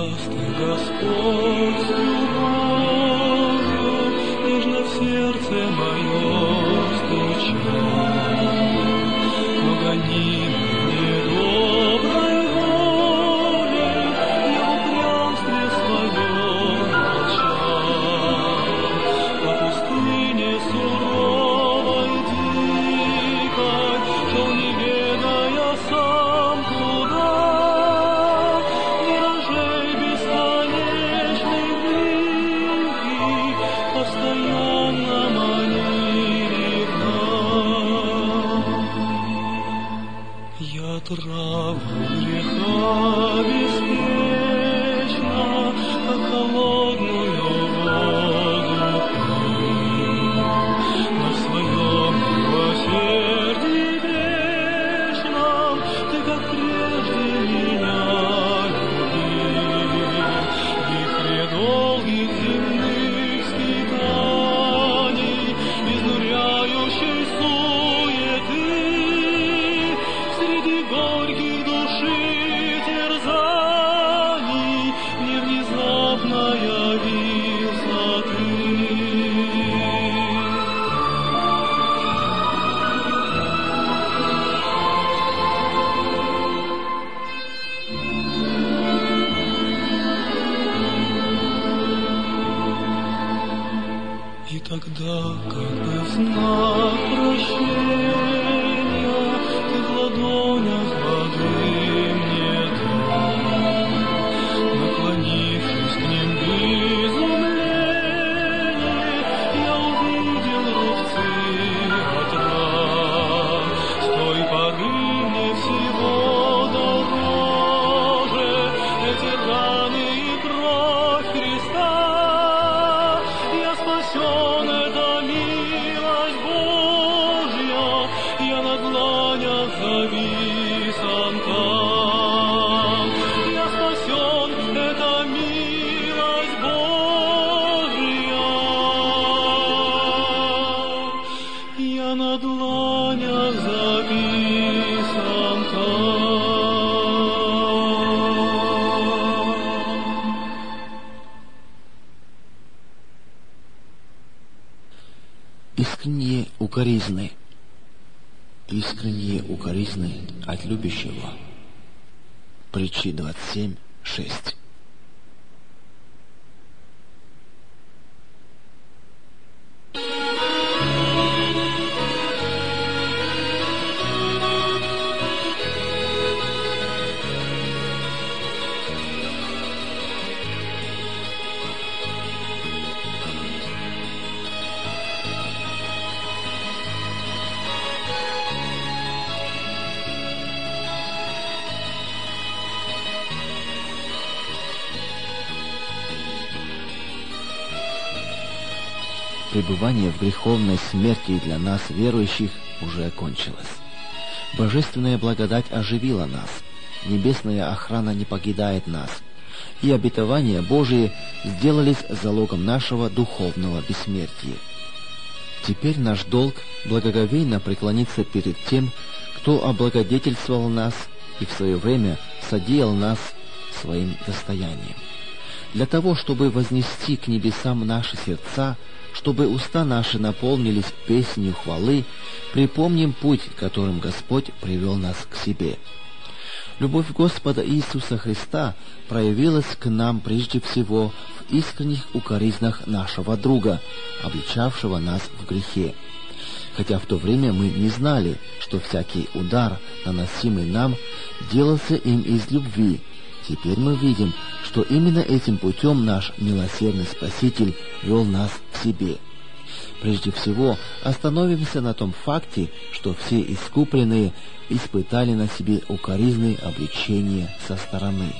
часто Господь с любовью нежно в сердце мое стучал, но гоним недоброй волей, я в упрямстве своем молчал. По пустыне суровой дикой шел, не ведая сам куда, миражей бесконечных близких постоянно манили вновь. Я траву греха беспечно, как холодную воду пью, но в своем милосердии вечном ты, как прежде, меня любил. В вихре долгих земных скитаний, изнуряющей суеты, среди горьких души терзаний мне внезапно явился ты. И тогда, как бы в знак прощения, ты в ладонях воды мне дал. Наклонившись к ним в изумлении, я увидел рубцы от ран. С той поры мне всего дороже эти раны и кровь Христа. Я спасен, это милость Божья, я на дланях зависан там. Я спасен, это милость Божья, я на дланях записан там. Искренние укоризны от любящего. Притчи 27:6. Пребывание в греховной смерти для нас, верующих, уже окончилось. Божественная благодать оживила нас, небесная охрана не покидает нас, и обетования Божии сделались залогом нашего духовного бессмертия. Теперь наш долг благоговейно преклониться перед тем, кто облагодетельствовал нас и в свое время содеял нас своим достоянием. Для того, чтобы вознести к небесам наши сердца, чтобы уста наши наполнились песнью хвалы, припомним путь, которым Господь привел нас к себе. Любовь Господа Иисуса Христа проявилась к нам прежде всего в искренних укоризнах нашего друга, обличавшего нас в грехе. Хотя в то время мы не знали, что всякий удар, наносимый нам, делался им из любви, теперь мы видим, что именно этим путем наш милосердный Спаситель вел нас к себе. Прежде всего, остановимся на том факте, что все искупленные испытали на себе укоризны обличения со стороны.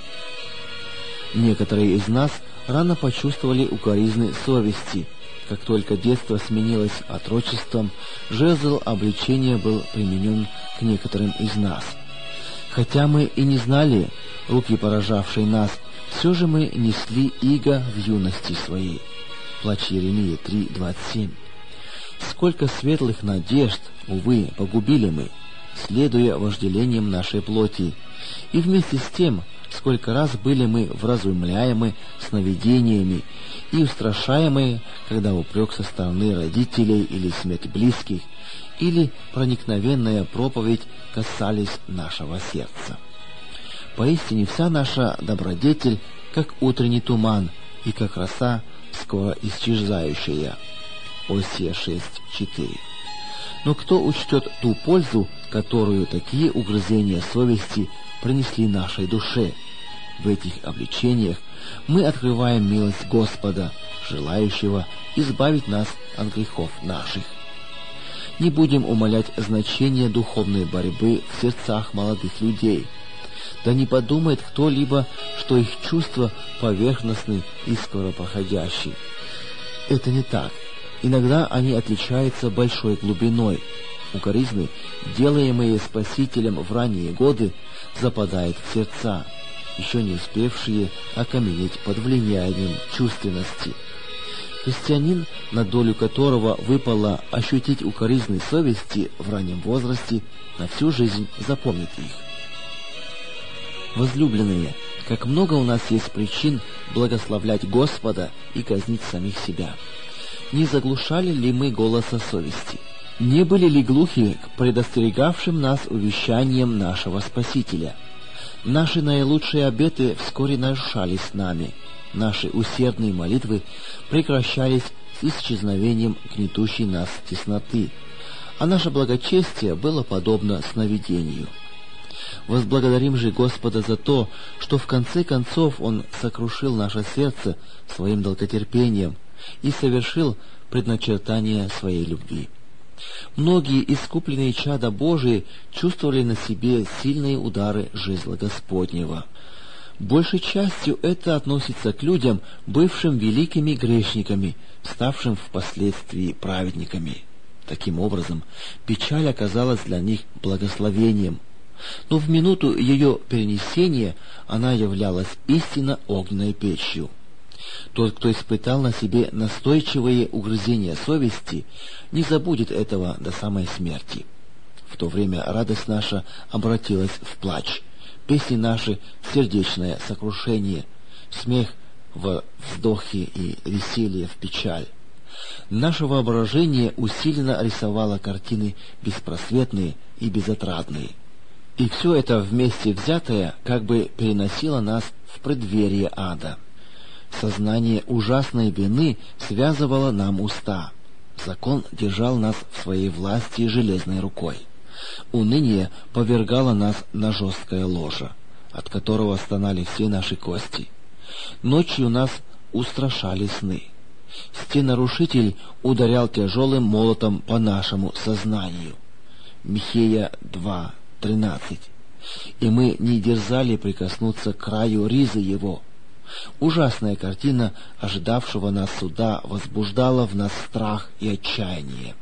Некоторые из нас рано почувствовали укоризны совести. Как только детство сменилось отрочеством, жезл обличения был применен к некоторым из нас. Хотя мы и не знали руки, поражавшей нас, все же мы несли иго в юности своей. Плач Иеремии 3:27. Сколько светлых надежд, увы, погубили мы, следуя вожделениям нашей плоти, и вместе с тем сколько раз были мы вразумляемы сновидениями и устрашаемы, когда упрек со стороны родителей или смерть близких, или проникновенная проповедь касались нашего сердца. Поистине вся наша добродетель, как утренний туман, и как роса, скоро исчезающая. Осия 6:4. Но кто учтет ту пользу, которую такие угрызения совести принесли нашей душе? В этих обличениях мы открываем милость Господа, желающего избавить нас от грехов наших. Не будем умалять значение духовной борьбы в сердцах молодых людей. Да не подумает кто-либо, что их чувства поверхностны и скоропроходящие. Это не так. Иногда они отличаются большой глубиной. Укоризны, делаемые Спасителем в ранние годы, западают в сердца, еще не успевшие окаменеть под влиянием чувственности. Христианин, на долю которого выпало ощутить укоризны совести в раннем возрасте, на всю жизнь запомнит их. Возлюбленные, как много у нас есть причин благословлять Господа и казнить самих себя. Не заглушали ли мы голоса совести? Не были ли глухи к предостерегавшим нас увещаниям нашего Спасителя? Наши наилучшие обеты вскоре нарушались нами. Наши усердные молитвы прекращались с исчезновением гнетущей нас тесноты, а наше благочестие было подобно сновидению. Возблагодарим же Господа за то, что в конце концов Он сокрушил наше сердце своим долготерпением и совершил предначертание своей любви. Многие искупленные чада Божии чувствовали на себе сильные удары жезла Господнего. Большей частью это относится к людям, бывшим великими грешниками, ставшим впоследствии праведниками. Таким образом, печаль оказалась для них благословением, но в минуту ее перенесения она являлась истинно огненной печью. Тот, кто испытал на себе настойчивые угрызения совести, не забудет этого до самой смерти. В то время радость наша обратилась в плач, песни наши — сердечное сокрушение, смех во вздохе и веселье в печаль. Наше воображение усиленно рисовало картины беспросветные и безотрадные. И все это вместе взятое как бы переносило нас в преддверие ада. Сознание ужасной вины связывало нам уста. Закон держал нас в своей власти железной рукой. Уныние повергало нас на жесткое ложе, от которого стонали все наши кости. Ночью нас устрашали сны. Стенарушитель ударял тяжелым молотом по нашему сознанию. Михея 2:13. И мы не дерзали прикоснуться к краю ризы его. Ужасная картина ожидавшего нас суда возбуждала в нас страх и отчаяние.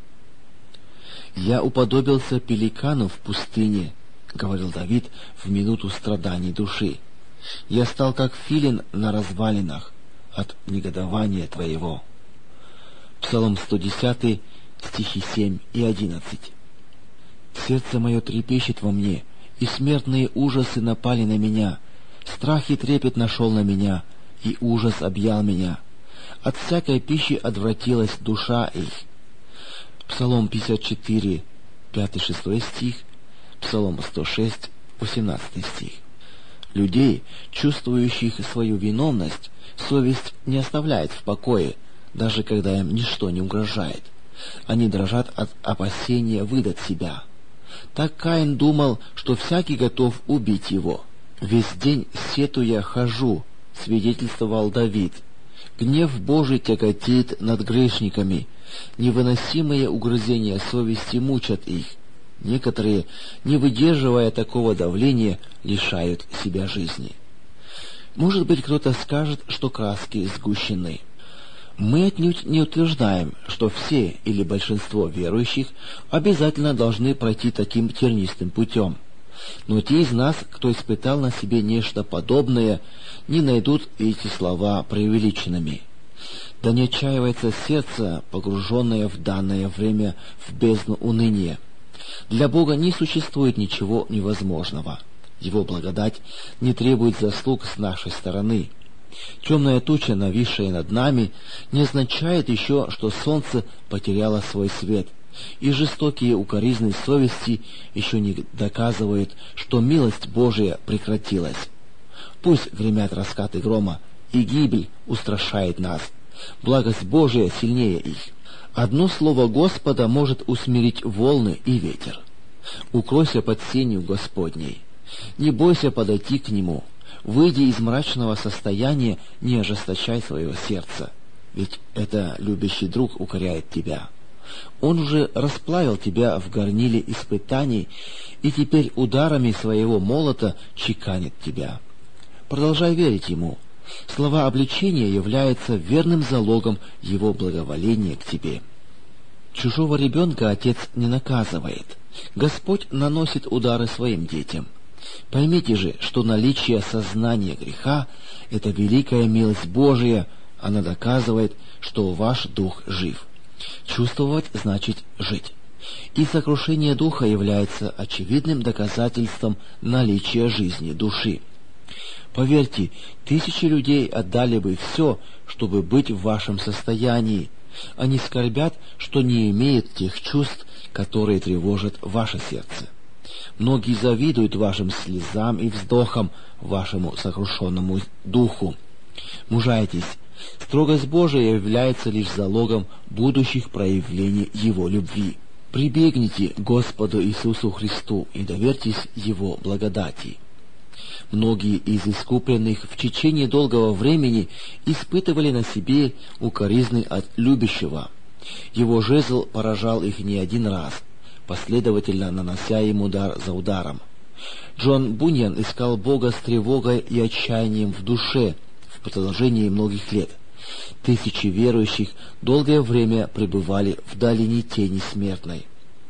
«Я уподобился пеликану в пустыне», — говорил Давид в минуту страданий души. «Я стал как филин на развалинах от негодования твоего». Псалом 110, стихи 7 и 11. «Сердце мое трепещет во мне, и смертные ужасы напали на меня. Страх и трепет нашел на меня, и ужас объял меня. От всякой пищи отвратилась душа их». Псалом 54, 5-6 стих, Псалом 106, 18 стих. Людей, чувствующих свою виновность, совесть не оставляет в покое, даже когда им ничто не угрожает. Они дрожат от опасения выдать себя. Так Каин думал, что всякий готов убить его. «Весь день сетуя хожу», — свидетельствовал Давид. «Гнев Божий тяготеет над грешниками, невыносимые угрызения совести мучат их. Некоторые, не выдерживая такого давления, лишают себя жизни». Может быть, кто-то скажет, что краски сгущены. Мы отнюдь не утверждаем, что все или большинство верующих обязательно должны пройти таким тернистым путем. Но те из нас, кто испытал на себе нечто подобное, не найдут эти слова преувеличенными. Да не отчаивается сердце, погруженное в данное время в бездну уныния. Для Бога не существует ничего невозможного. Его благодать не требует заслуг с нашей стороны. Темная туча, нависшая над нами, не означает еще, что солнце потеряло свой свет, и жестокие укоризны совести еще не доказывают, что милость Божия прекратилась. Пусть гремят раскаты грома, и гибель устрашает нас. Благость Божия сильнее их. Одно слово Господа может усмирить волны и ветер. Укройся под сенью Господней. Не бойся подойти к Нему. Выйди из мрачного состояния, не ожесточай своего сердца, ведь это любящий друг укоряет тебя. Он уже расплавил тебя в горниле испытаний, и теперь ударами своего молота чеканит тебя. Продолжай верить Ему. Слова обличения являются верным залогом Его благоволения к тебе. Чужого ребенка отец не наказывает. Господь наносит удары своим детям. Поймите же, что наличие сознания греха — это великая милость Божия, она доказывает, что ваш дух жив. Чувствовать значит жить. И сокрушение духа является очевидным доказательством наличия жизни души. Поверьте, тысячи людей отдали бы все, чтобы быть в вашем состоянии. Они скорбят, что не имеют тех чувств, которые тревожат ваше сердце. Многие завидуют вашим слезам и вздохам, вашему сокрушенному духу. Мужайтесь. Строгость Божия является лишь залогом будущих проявлений Его любви. Прибегните к Господу Иисусу Христу и доверьтесь Его благодати. Многие из искупленных в течение долгого времени испытывали на себе укоризны от любящего. Его жезл поражал их не один раз, последовательно нанося им удар за ударом. Джон Буньян искал Бога с тревогой и отчаянием в душе в продолжении многих лет. Тысячи верующих долгое время пребывали в долине тени смертной.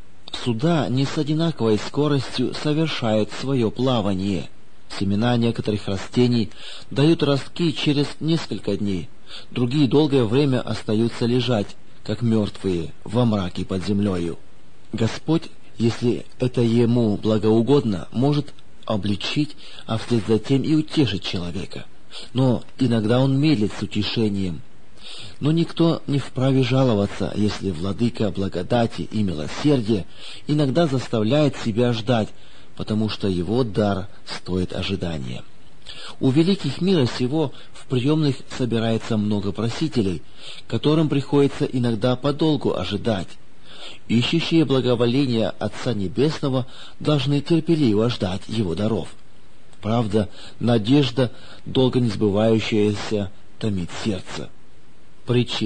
Суда не с одинаковой скоростью совершают свое плавание. Семена некоторых растений дают ростки через несколько дней, другие долгое время остаются лежать, как мертвые, во мраке под землею. Господь, если это Ему благоугодно, может обличить, а вслед за тем и утешить человека. Но иногда Он медлит с утешением. Но никто не вправе жаловаться, если Владыка благодати и милосердия иногда заставляет себя ждать, потому что Его дар стоит ожидания. У великих мира сего в приемных собирается много просителей, которым приходится иногда подолгу ожидать. Ищущие благоволения Отца Небесного должны терпеливо ждать Его даров. Правда, надежда, долго не сбывающаяся, томит сердце. Притчи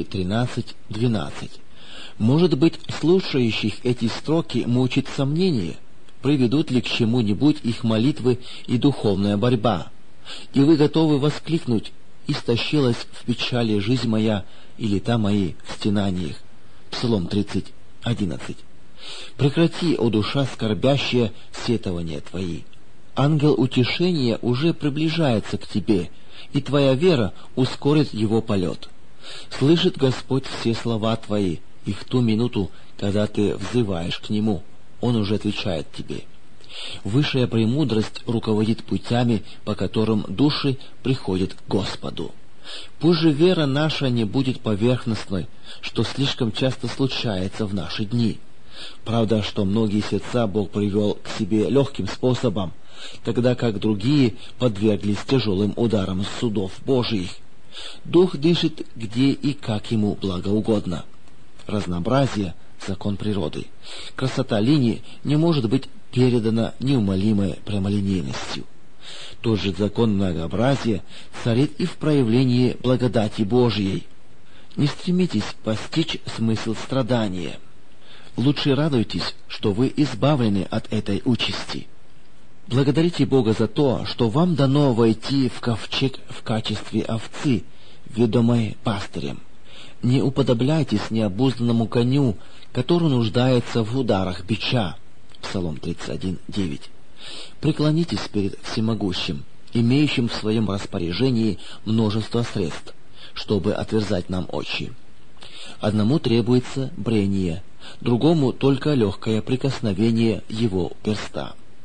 13:12. Может быть, слушающих эти строки мучит сомнение, приведут ли к чему-нибудь их молитвы и духовная борьба, и вы готовы воскликнуть: «Истощилась в печали жизнь моя, и лета мои в стенаниях». Псалом 30:11. Прекрати, о душа скорбящая, сетования твои. Ангел утешения уже приближается к тебе, и твоя вера ускорит его полет. Слышит Господь все слова твои, и в ту минуту, когда ты взываешь к Нему, Он уже отвечает тебе. Высшая премудрость руководит путями, по которым души приходят к Господу. Пусть же вера наша не будет поверхностной, что слишком часто случается в наши дни. Правда, что многие сердца Бог привел к себе легким способом, тогда как другие подверглись тяжелым ударам судов Божиих. Дух дышит где и как ему благоугодно. Разнообразие — закон природы. Красота линий не может быть передана неумолимой прямолинейностью. Тот же закон многообразия царит и в проявлении благодати Божией. Не стремитесь постичь смысл страдания. Лучше радуйтесь, что вы избавлены от этой участи. Благодарите Бога за то, что вам дано войти в ковчег в качестве овцы, ведомой пастырем. Не уподобляйтесь необузданному коню, который нуждается в ударах бича. Псалом 31:9. Преклонитесь перед всемогущим, имеющим в своем распоряжении множество средств, чтобы отверзать нам очи. Одному требуется брение, другому только легкое прикосновение его перста.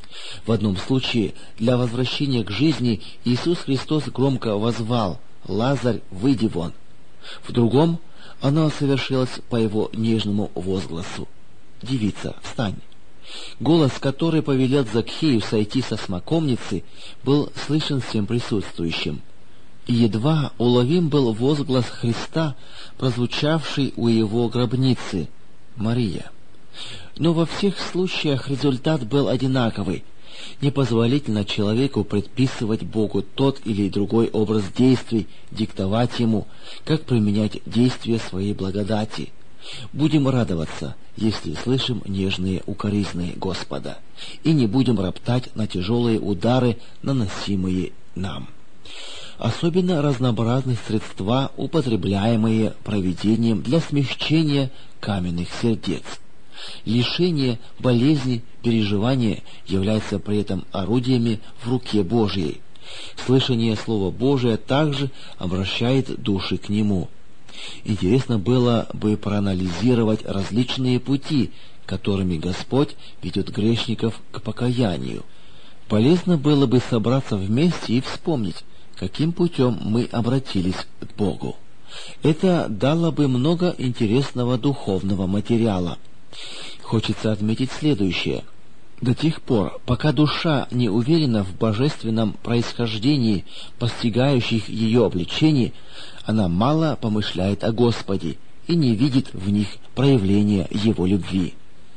В одном случае, для возвращения к жизни, Иисус Христос громко воззвал: «Лазарь, выйди вон!». В другом оно совершилось по его нежному возгласу: «Девица, встань!». Голос, который повелел Закхею сойти со смоковницы, был слышен всем присутствующим. И едва уловим был возглас Христа, прозвучавший у его гробницы: «Мария». Но во всех случаях результат был одинаковый. Непозволительно человеку предписывать Богу тот или другой образ действий, диктовать Ему, как применять действия своей благодати. Будем радоваться, если слышим нежные укоризны Господа, и не будем роптать на тяжелые удары, наносимые нам. Особенно разнообразны средства, употребляемые провидением для смягчения каменных сердец. Лишение, болезни, переживания являются при этом орудиями в руке Божьей. Слышание Слова Божия также обращает души к Нему. Интересно было бы проанализировать различные пути, которыми Господь ведет грешников к покаянию. Полезно было бы собраться вместе и вспомнить, каким путем мы обратились к Богу. Это дало бы много интересного духовного материала. Хочется отметить следующее. До тех пор, пока душа не уверена в божественном происхождении постигающих ее обличений, она мало помышляет о Господе и не видит в них проявления Его любви.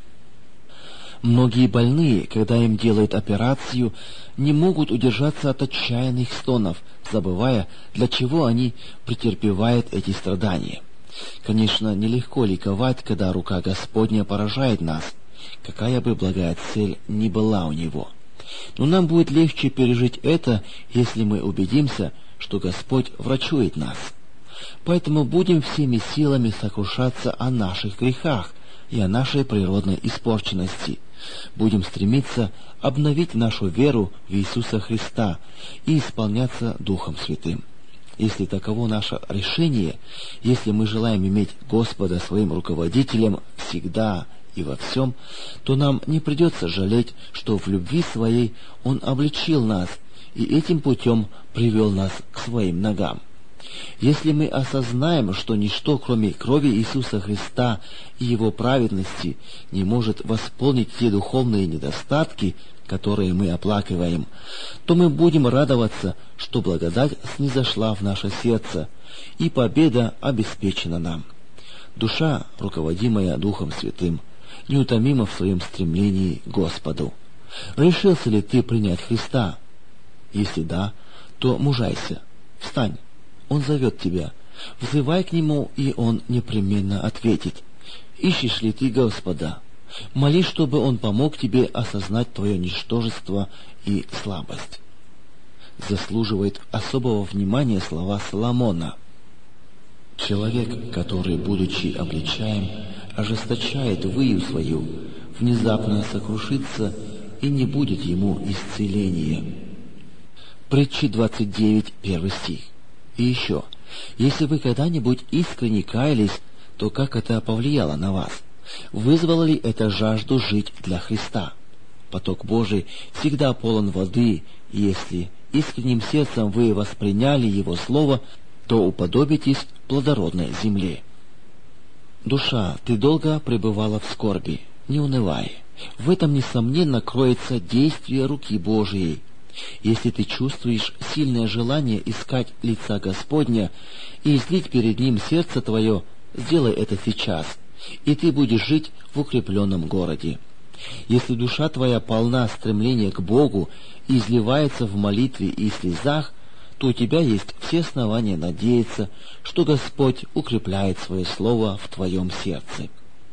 Многие больные, когда им делают операцию, не могут удержаться от отчаянных стонов, забывая, для чего они претерпевают эти страдания. Конечно, нелегко ликовать, когда рука Господня поражает нас, какая бы благая цель ни была у Него. Но нам будет легче пережить это, если мы убедимся, что Господь врачует нас. Поэтому будем всеми силами сокрушаться о наших грехах и о нашей природной испорченности. Будем стремиться обновить нашу веру в Иисуса Христа и исполняться Духом Святым. Если таково наше решение, если мы желаем иметь Господа своим руководителем всегда и во всем, то нам не придется жалеть, что в любви своей Он обличил нас и этим путем привел нас к своим ногам. Если мы осознаем, что ничто, кроме крови Иисуса Христа и Его праведности, не может восполнить те духовные недостатки, которые мы оплакиваем, то мы будем радоваться, что благодать снизошла в наше сердце, и победа обеспечена нам. Душа, руководимая Духом Святым, неутомима в своем стремлении к Господу. Решился ли ты принять Христа? Если да, то мужайся, встань. Он зовет тебя. Взывай к Нему, и Он непременно ответит. Ищешь ли ты Господа? Молись, чтобы Он помог тебе осознать твое ничтожество и слабость. Заслуживает особого внимания слова Соломона. Человек, который, будучи обличаем, ожесточает выю свою, внезапно сокрушится, и не будет ему исцеления. Притчи 29, 1 стих. И еще, если вы когда-нибудь искренне каялись, то как это повлияло на вас? Вызвало ли это жажду жить для Христа? Поток Божий всегда полон воды, и если искренним сердцем вы восприняли Его Слово, то уподобитесь плодородной земле. Душа, ты долго пребывала в скорби, не унывай. В этом, несомненно, кроется действие руки Божией. Если ты чувствуешь сильное желание искать лица Господня и излить перед Ним сердце твое, сделай это сейчас, и ты будешь жить в укрепленном городе. Если душа твоя полна стремления к Богу и изливается в молитве и слезах, то у тебя есть все основания надеяться, что Господь укрепляет свое слово в твоем сердце.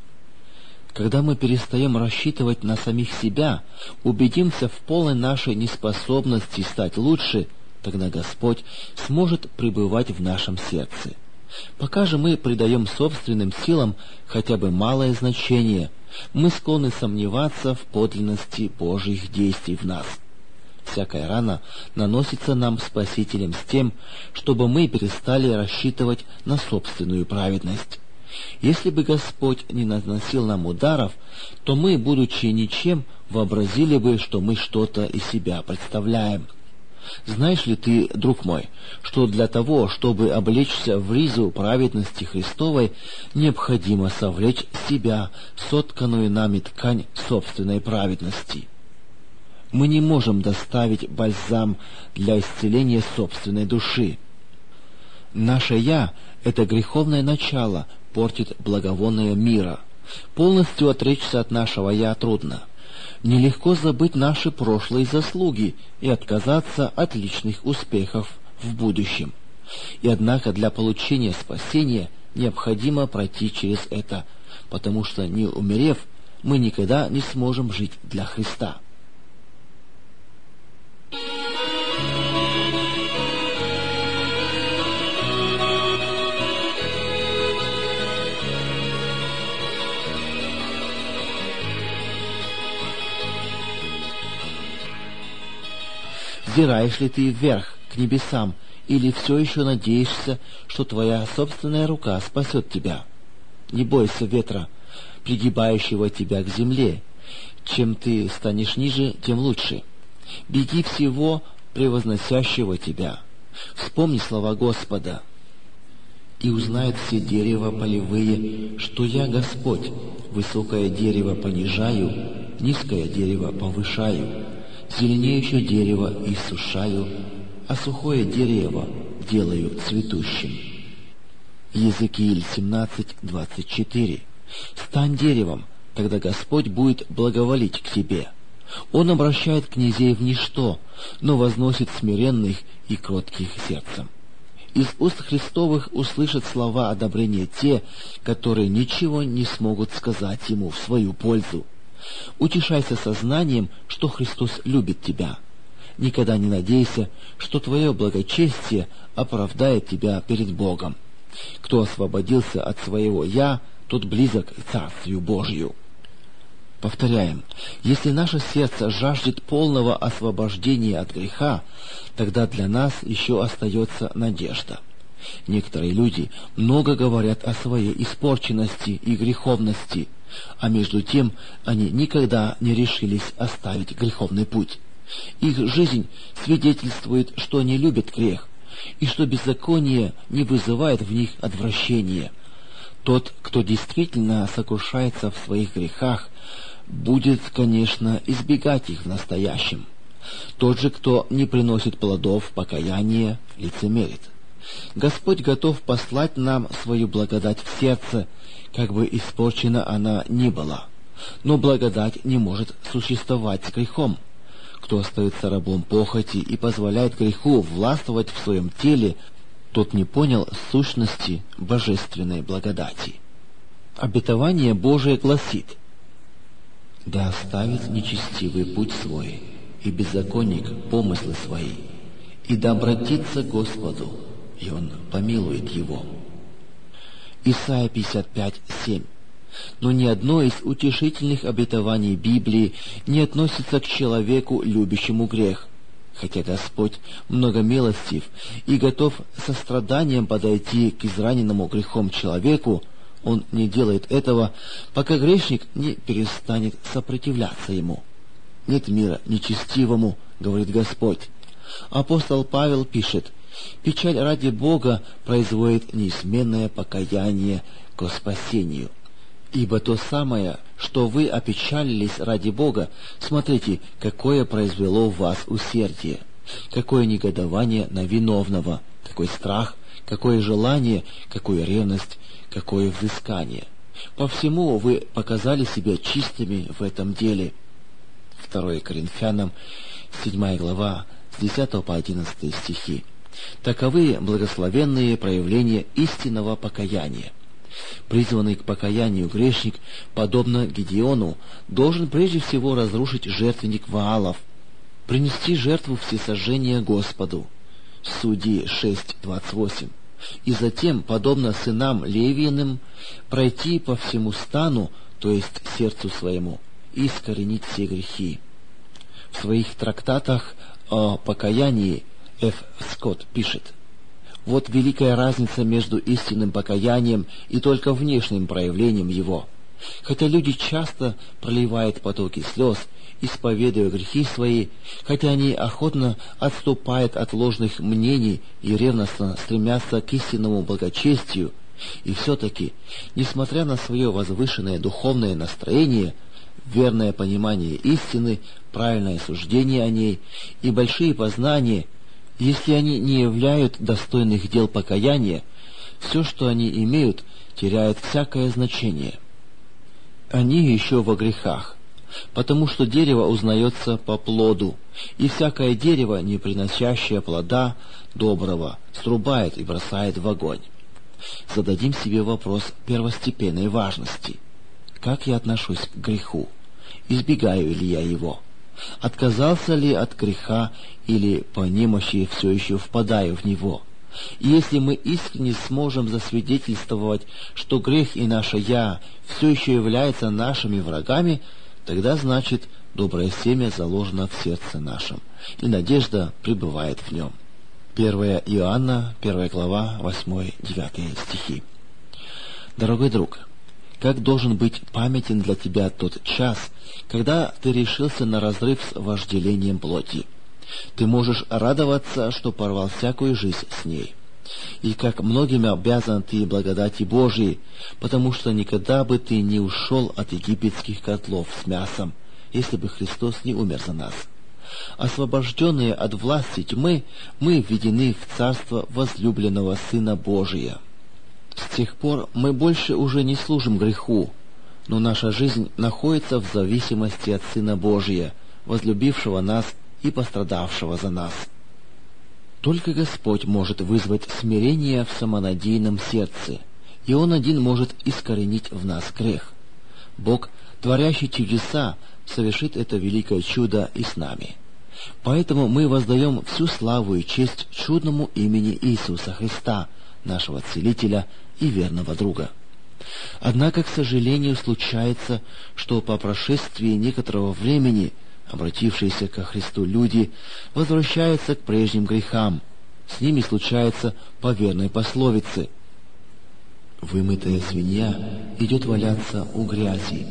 Когда мы перестаем рассчитывать на самих себя, убедимся в полной нашей неспособности стать лучше, тогда Господь сможет пребывать в нашем сердце. Пока же мы придаем собственным силам хотя бы малое значение, мы склонны сомневаться в подлинности Божьих действий в нас. Всякая рана наносится нам Спасителем с тем, чтобы мы перестали рассчитывать на собственную праведность. Если бы Господь не наносил нам ударов, то мы, будучи ничем, вообразили бы, что мы что-то из себя представляем. Знаешь ли ты, друг мой, что для того, чтобы облечься в ризу праведности Христовой, необходимо совлечь с себя сотканную нами ткань собственной праведности? Мы не можем доставить бальзам для исцеления собственной души. Наше «я» — это греховное начало, портит благовоние мира. Полностью отречься от нашего «я» трудно. Нелегко забыть наши прошлые заслуги и отказаться от личных успехов в будущем. И однако для получения спасения необходимо пройти через это, потому что, не умерев, мы никогда не сможем жить для Христа. Взираешь ли ты вверх, к небесам, или все еще надеешься, что твоя собственная рука спасет тебя? Не бойся ветра, пригибающего тебя к земле. Чем ты станешь ниже, тем лучше. Беги всего превозносящего тебя. Вспомни слова Господа. «И узнают все дерева полевые, что я Господь, высокое дерево понижаю, низкое дерево повышаю, зеленеющее дерево иссушаю, а сухое дерево делаю цветущим». Иезекииль 17:24. «Стань деревом, тогда Господь будет благоволить к тебе. Он обращает князей в ничто, но возносит смиренных и кротких сердцем». Из уст Христовых услышат слова одобрения те, которые ничего не смогут сказать ему в свою пользу. Утешайся сознанием, что Христос любит тебя. Никогда не надейся, что твое благочестие оправдает тебя перед Богом. Кто освободился от своего «я», тот близок к Царствию Божию. Повторяем, если наше сердце жаждет полного освобождения от греха, тогда для нас еще остается надежда. Некоторые люди много говорят о своей испорченности и греховности, а между тем они никогда не решились оставить греховный путь. Их жизнь свидетельствует, что они любят грех, и что беззаконие не вызывает в них отвращения. Тот, кто действительно сокрушается в своих грехах, будет, конечно, избегать их в настоящем. Тот же, кто не приносит плодов покаяния, лицемерит. Господь готов послать нам свою благодать в сердце, как бы испорчена она ни была. Но благодать не может существовать с грехом. Кто остается рабом похоти и позволяет греху властвовать в своем теле, тот не понял сущности божественной благодати. Обетование Божие гласит: «Да оставит нечестивый путь свой, и беззаконник помыслы свои, и да обратится к Господу, и Он помилует его». Исайя 55:7. Но ни одно из утешительных обетований Библии не относится к человеку, любящему грех. Хотя Господь многомилостив и готов со страданием подойти к израненному грехом человеку, Он не делает этого, пока грешник не перестанет сопротивляться Ему. «Нет мира нечестивому», — говорит Господь. Апостол Павел пишет: «Печаль ради Бога производит неизменное покаяние ко спасению». Ибо то самое, что вы опечалились ради Бога, смотрите, какое произвело в вас усердие, какое негодование на виновного, какой страх, какое желание, какую ревность, какое взыскание. По всему вы показали себя чистыми в этом деле. 2 Коринфянам 7 глава, с 10 по 11 стихи. Таковы благословенные проявления истинного покаяния. Призванный к покаянию грешник, подобно Гедеону, должен прежде всего разрушить жертвенник Ваалов, принести жертву всесожжения Господу. Судьи 6:28. И затем, подобно сынам Левииным, пройти по всему стану, то есть сердцу своему, и искоренить все грехи. В своих трактатах о покаянии Ф. Скотт пишет: Вот великая разница между истинным покаянием и только внешним проявлением его. Хотя люди часто проливают потоки слез, исповедуя грехи свои, хотя они охотно отступают от ложных мнений и ревностно стремятся к истинному благочестию, и все-таки, несмотря на свое возвышенное духовное настроение, верное понимание истины, правильное суждение о ней и большие познания, если они не являют достойных дел покаяния, все, что они имеют, теряет всякое значение. Они еще во грехах, потому что дерево узнается по плоду, и всякое дерево, не приносящее плода доброго, срубает и бросает в огонь. Зададим себе вопрос первостепенной важности. Как я отношусь к греху? Избегаю ли я его? Отказался ли от греха или по немощи все еще впадаю в него? И если мы искренне сможем засвидетельствовать, что грех и наше «я» все еще являются нашими врагами, тогда, значит, доброе семя заложено в сердце нашем, и надежда пребывает в нем. 1 Иоанна, 1 глава, 8-9 стихи. Дорогой друг, как должен быть памятен для тебя тот час, когда ты решился на разрыв с вожделением плоти. Ты можешь радоваться, что порвал всякую жизнь с ней. И как многим обязан ты благодати Божией, потому что никогда бы ты не ушел от египетских котлов с мясом, если бы Христос не умер за нас. Освобожденные от власти тьмы, мы введены в царство возлюбленного Сына Божия. С тех пор мы больше уже не служим греху, но наша жизнь находится в зависимости от Сына Божия, возлюбившего нас и пострадавшего за нас. Только Господь может вызвать смирение в самонадеянном сердце, и Он один может искоренить в нас грех. Бог, творящий чудеса, совершит это великое чудо и с нами. Поэтому мы воздаем всю славу и честь чудному имени Иисуса Христа, нашего Целителя и верного друга. Однако, к сожалению, случается, что по прошествии некоторого времени обратившиеся ко Христу люди возвращаются к прежним грехам. С ними случается по верной пословице: «Вымытая свинья идет валяться у грязи».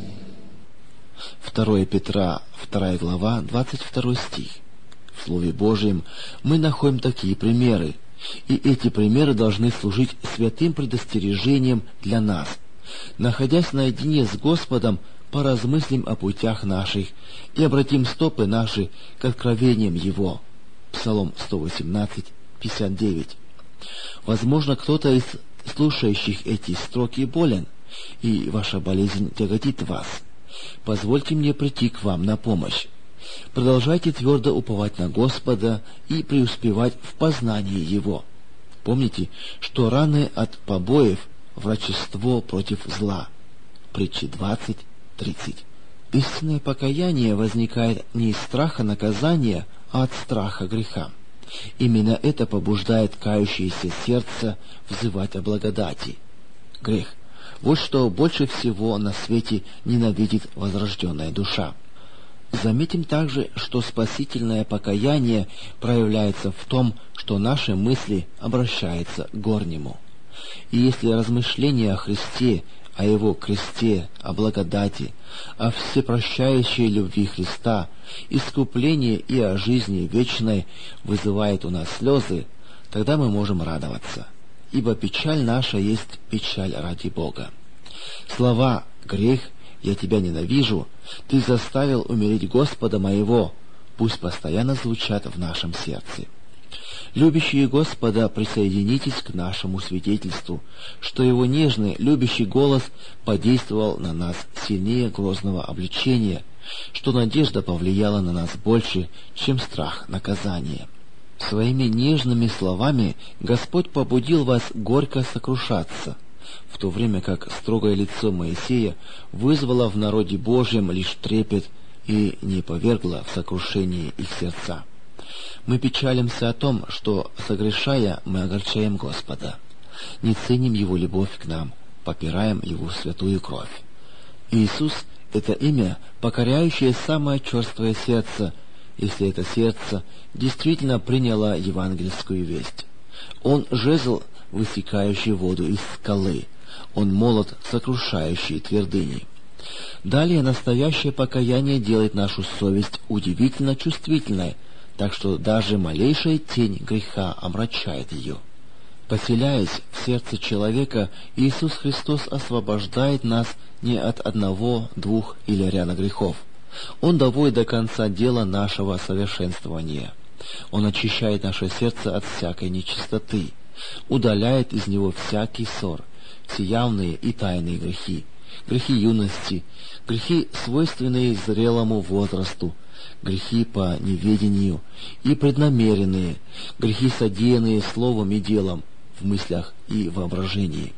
2 Петра, 2 глава, 22 стих. В Слове Божьем мы находим такие примеры, и эти примеры должны служить святым предостережением для нас. Находясь наедине с Господом, поразмыслим о путях наших и обратим стопы наши к откровениям Его. Псалом 118, 59. Возможно, кто-то из слушающих эти строки болен, и ваша болезнь тяготит вас. Позвольте мне прийти к вам на помощь. Продолжайте твердо уповать на Господа и преуспевать в познании Его. Помните, что раны от побоев — врачество против зла. Притчи 20:30. Истинное покаяние возникает не из страха наказания, а от страха греха. Именно это побуждает кающееся сердце взывать о благодати. Грех — вот что больше всего на свете ненавидит возрожденная душа. Заметим также, что спасительное покаяние проявляется в том, что наши мысли обращаются к горнему. И если размышления о Христе, о Его кресте, о благодати, о всепрощающей любви Христа, искуплении и о жизни вечной вызывает у нас слезы, тогда мы можем радоваться, ибо печаль наша есть печаль ради Бога. Слова «грех», «я тебя ненавижу», «ты заставил умереть Господа моего» пусть постоянно звучат в нашем сердце. Любящие Господа, присоединитесь к нашему свидетельству, что Его нежный, любящий голос подействовал на нас сильнее грозного обличения, что надежда повлияла на нас больше, чем страх наказания. Своими нежными словами Господь побудил вас горько сокрушаться, в то время как строгое лицо Моисея вызвало в народе Божьем лишь трепет и не повергло в сокрушение их сердца. Мы печалимся о том, что, согрешая, мы огорчаем Господа, не ценим Его любовь к нам, попираем Его святую кровь. Иисус — это имя, покоряющее самое черствое сердце, если это сердце действительно приняло евангельскую весть. Он жезл, высекающий воду из скалы. Он молот, сокрушающий твердыни. Далее настоящее покаяние делает нашу совесть удивительно чувствительной, так что даже малейшая тень греха омрачает ее. Поселяясь в сердце человека, Иисус Христос освобождает нас не от одного, двух или ряда грехов. Он доводит до конца дела нашего совершенствования. Он очищает наше сердце от всякой нечистоты, удаляет из него всякий ссор, все явные и тайные грехи, грехи юности, грехи, свойственные зрелому возрасту, грехи по неведению и преднамеренные, грехи, содеянные словом и делом, в мыслях и воображении.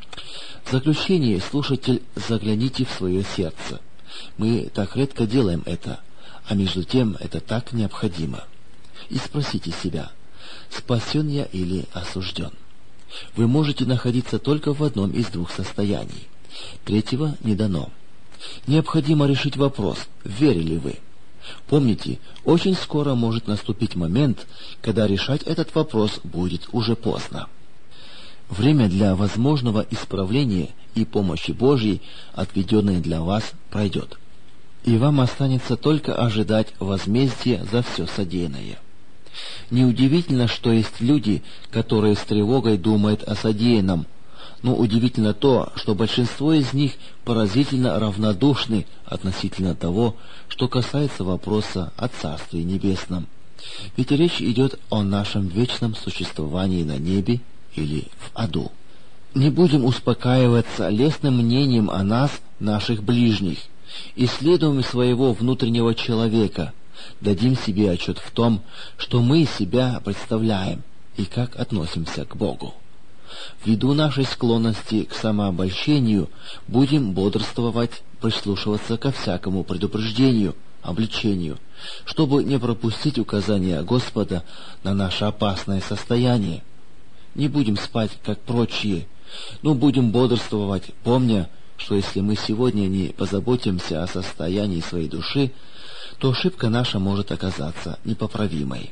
В заключение, слушатель, загляните в свое сердце. Мы так редко делаем это, а между тем это так необходимо. И спросите себя, спасен я или осужден? Вы можете находиться только в одном из двух состояний. Третьего не дано. Необходимо решить вопрос, верили вы. Помните, очень скоро может наступить момент, когда решать этот вопрос будет уже поздно. Время для возможного исправления и помощи Божьей, отведенное для вас, пройдет. И вам останется только ожидать возмездия за все содеянное. Неудивительно, что есть люди, которые с тревогой думают о содеянном, но удивительно то, что большинство из них поразительно равнодушны относительно того, что касается вопроса о Царстве Небесном. Ведь речь идет о нашем вечном существовании на небе или в аду. Не будем успокаиваться лестным мнением о нас, наших ближних. Исследуем своего внутреннего человека, дадим себе отчет в том, что мы себя представляем и как относимся к Богу. Ввиду нашей склонности к самообольщению будем бодрствовать, прислушиваться ко всякому предупреждению, обличению, чтобы не пропустить указания Господа на наше опасное состояние. Не будем спать, как прочие, но будем бодрствовать, помня, что если мы сегодня не позаботимся о состоянии своей души, то ошибка наша может оказаться непоправимой.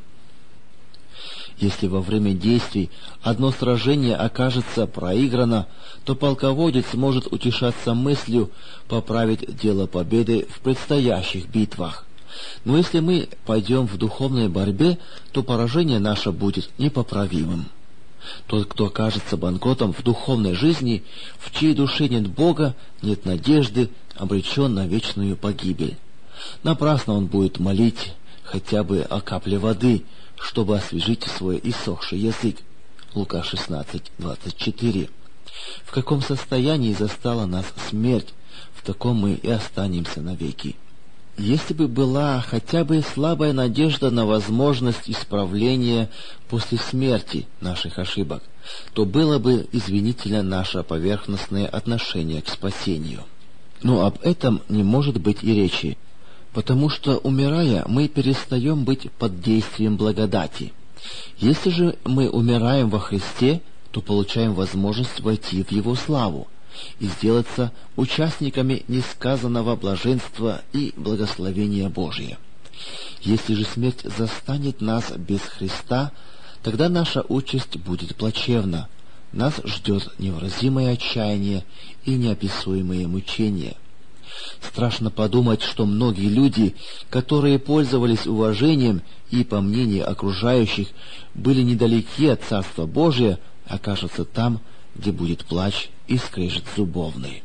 Если во время действий одно сражение окажется проиграно, то полководец может утешаться мыслью поправить дело победы в предстоящих битвах. Но если мы пойдем в духовной борьбе, то поражение наше будет непоправимым. Тот, кто окажется банкротом в духовной жизни, в чьей душе нет Бога, нет надежды, обречен на вечную погибель. Напрасно он будет молить хотя бы о капле воды, чтобы освежить свой иссохший язык. Лука 16:24. В каком состоянии застала нас смерть, в таком мы и останемся навеки. Если бы была хотя бы слабая надежда на возможность исправления после смерти наших ошибок, то было бы извинительно наше поверхностное отношение к спасению. Но об этом не может быть и речи, потому что, умирая, мы перестаем быть под действием благодати. Если же мы умираем во Христе, то получаем возможность войти в Его славу и сделаться участниками несказанного блаженства и благословения Божия. Если же смерть застанет нас без Христа, тогда наша участь будет плачевна. Нас ждет невыразимое отчаяние и неописуемые мучения. Страшно подумать, что многие люди, которые пользовались уважением и, по мнению окружающих, были недалеки от Царства Божия, окажутся там, где будет плач и скрежет зубовный.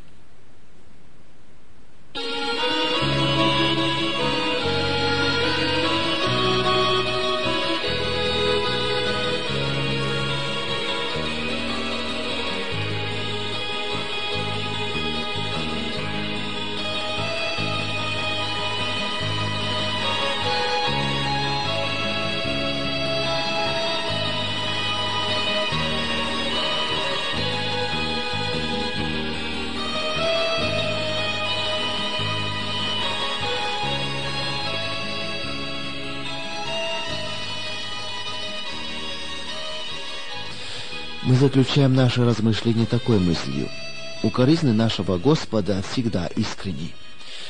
Мы заключаем наше размышление такой мыслью: укоризны нашего Господа всегда искренни.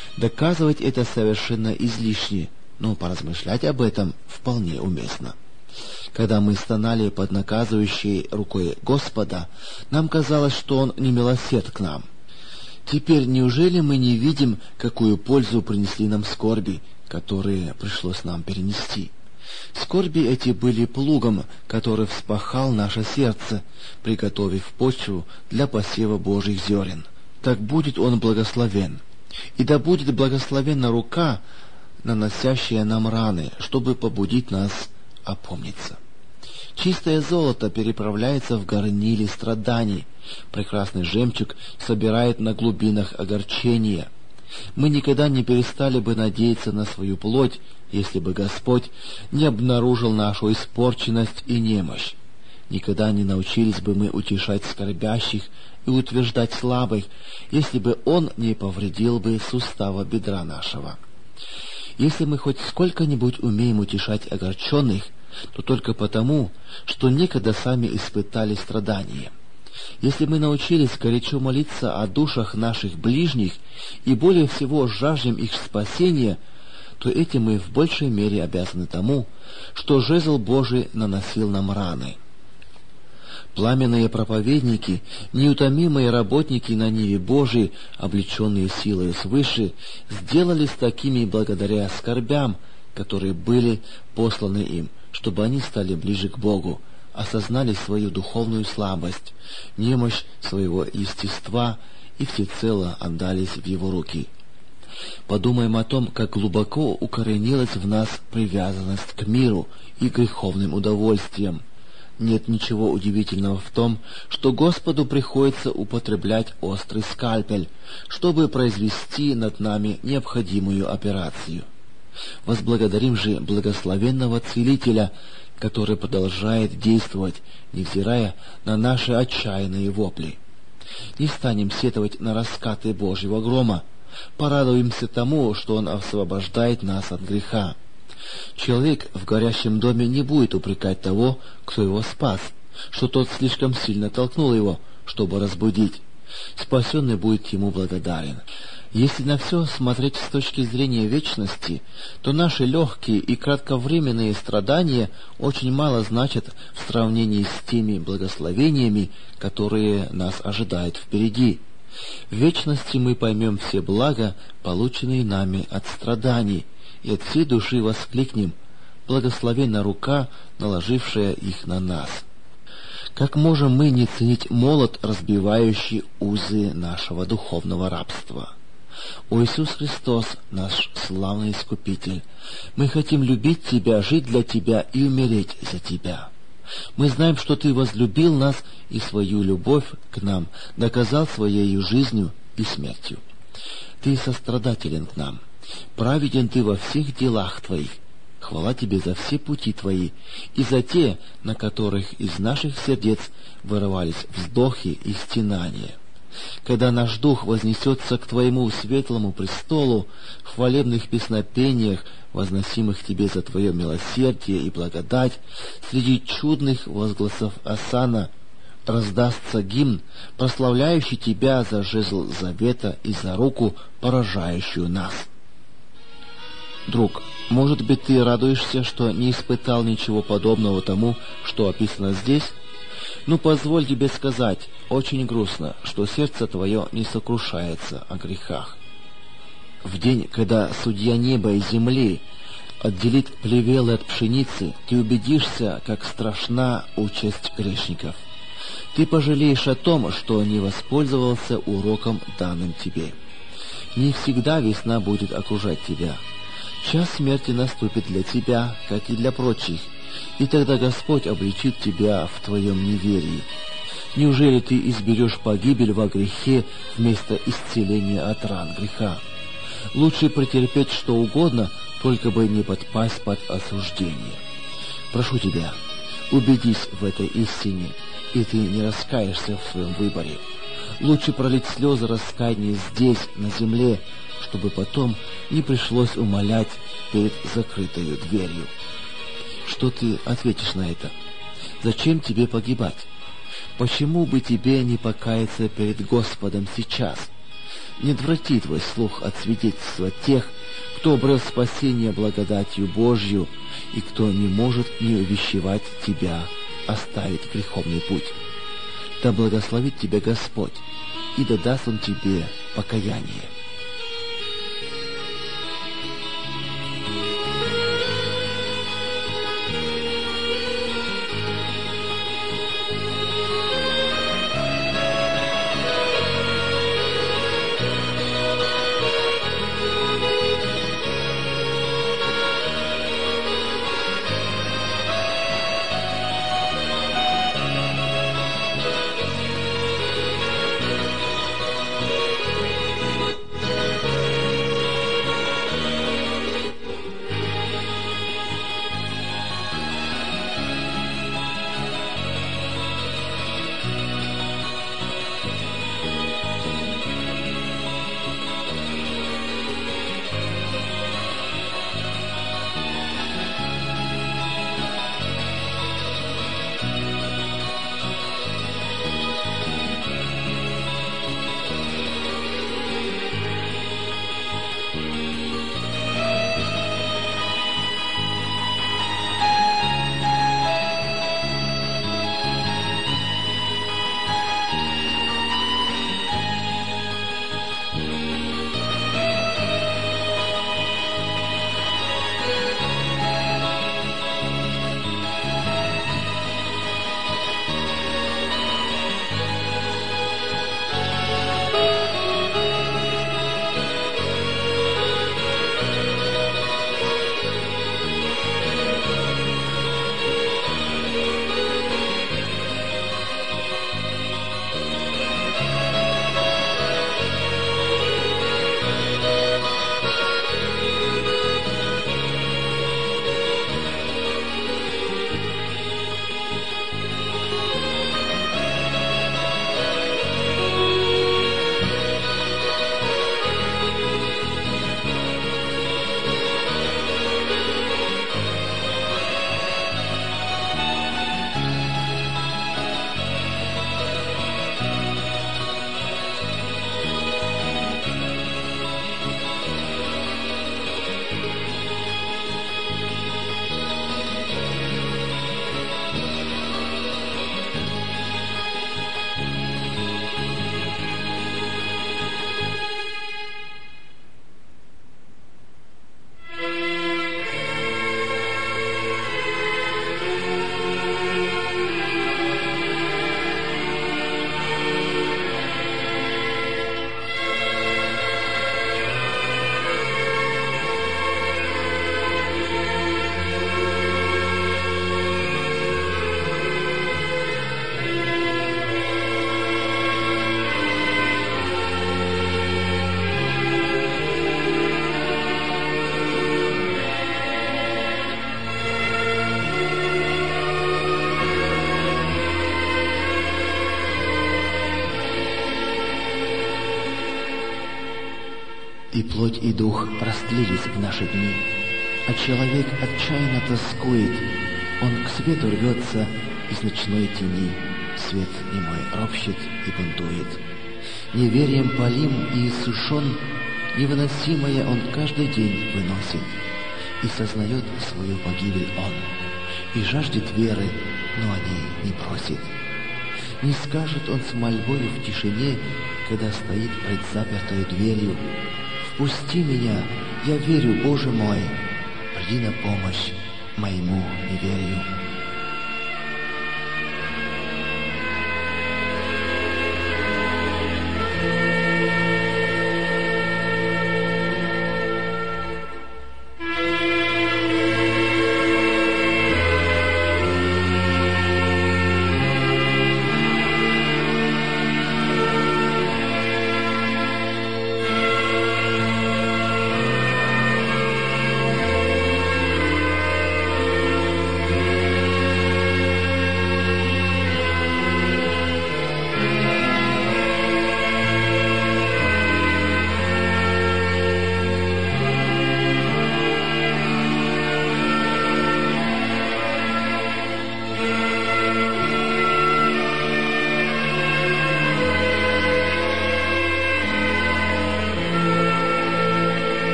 Доказывать это совершенно излишне, но поразмышлять об этом вполне уместно. Когда мы стонали под наказывающей рукой Господа, нам казалось, что Он не милосерд к нам. Теперь неужели мы не видим, какую пользу принесли нам скорби, которые пришлось нам перенести? Скорби эти были плугом, который вспахал наше сердце, приготовив почву для посева Божьих зерен. Так будет он благословен. И да будет благословенна рука, наносящая нам раны, чтобы побудить нас опомниться. Чистое золото переправляется в горниле страданий, прекрасный жемчуг собирает на глубинах огорчения. Мы никогда не перестали бы надеяться на свою плоть, если бы Господь не обнаружил нашу испорченность и немощь. Никогда не научились бы мы утешать скорбящих и утверждать слабых, если бы Он не повредил бы сустава бедра нашего. Если мы хоть сколько-нибудь умеем утешать огорченных, то только потому, что некогда сами испытали страдания. Если мы научились горячо молиться о душах наших ближних и более всего жаждем их спасения, то этим мы в большей мере обязаны тому, что жезл Божий наносил нам раны. Пламенные проповедники, неутомимые работники на ниве Божией, облеченные силой свыше, сделались такими благодаря скорбям, которые были посланы им, чтобы они стали ближе к Богу, осознали свою духовную слабость, немощь своего естества и всецело отдались в Его руки. Подумаем о том, как глубоко укоренилась в нас привязанность к миру и греховным удовольствиям. Нет ничего удивительного в том, что Господу приходится употреблять острый скальпель, чтобы произвести над нами необходимую операцию. Возблагодарим же благословенного Целителя, который продолжает действовать, невзирая на наши отчаянные вопли. Не станем сетовать на раскаты Божьего грома, порадуемся тому, что Он освобождает нас от греха. Человек в горящем доме не будет упрекать того, кто его спас, что тот слишком сильно толкнул его, чтобы разбудить. Спасенный будет ему благодарен. Если на все смотреть с точки зрения вечности, то наши легкие и кратковременные страдания очень мало значат в сравнении с теми благословениями, которые нас ожидают впереди. В вечности мы поймем все блага, полученные нами от страданий, и от всей души воскликнем: «Благословенна рука, наложившая их на нас». Как можем мы не ценить молот, разбивающий узы нашего духовного рабства? О Иисус Христос, наш славный Искупитель, мы хотим любить Тебя, жить для Тебя и умереть за Тебя. Мы знаем, что Ты возлюбил нас и свою любовь к нам доказал Своею жизнью и смертью. Ты сострадателен к нам. Праведен Ты во всех делах Твоих. Хвала Тебе за все пути Твои и за те, на которых из наших сердец вырывались вздохи и стенания. Когда наш дух вознесется к Твоему светлому престолу, в хвалебных песнопениях, возносимых Тебе за Твое милосердие и благодать, среди чудных возгласов осанна раздастся гимн, прославляющий Тебя за жезл завета и за руку, поражающую нас. Друг, может быть, ты радуешься, что не испытал ничего подобного тому, что описано здесь? Ну, позволь тебе сказать, очень грустно, что сердце твое не сокрушается о грехах. В день, когда судья неба и земли отделит плевелы от пшеницы, ты убедишься, как страшна участь грешников. Ты пожалеешь о том, что не воспользовался уроком, данным тебе. Не всегда весна будет окружать тебя. Час смерти наступит для тебя, как и для прочих, и тогда Господь обличит тебя в твоем неверии. Неужели ты изберешь погибель во грехе вместо исцеления от ран греха? Лучше претерпеть что угодно, только бы не подпасть под осуждение. Прошу тебя, убедись в этой истине, и ты не раскаешься в своем выборе. Лучше пролить слезы раскаяния здесь, на земле, чтобы потом не пришлось умолять перед закрытой дверью. Что ты ответишь на это? Зачем тебе погибать? Почему бы тебе не покаяться перед Господом сейчас? Не отврати твой слух от свидетельства тех, кто обрел спасение благодатью Божью, и кто не может не увещевать тебя оставить греховный путь. Да благословит тебя Господь, и да даст Он тебе покаяние. И плоть, и дух растлились в наши дни, а человек отчаянно тоскует, он к свету рвется из ночной тени, свет немой ропщет и бунтует. Неверием полим и иссушен, невыносимое он каждый день выносит, и сознает свою погибель он, и жаждет веры, но о ней не просит. Не скажет он с мольбою в тишине, когда стоит пред запертой дверью: «Впусти меня, я верю, Боже мой, приди на помощь моему неверию».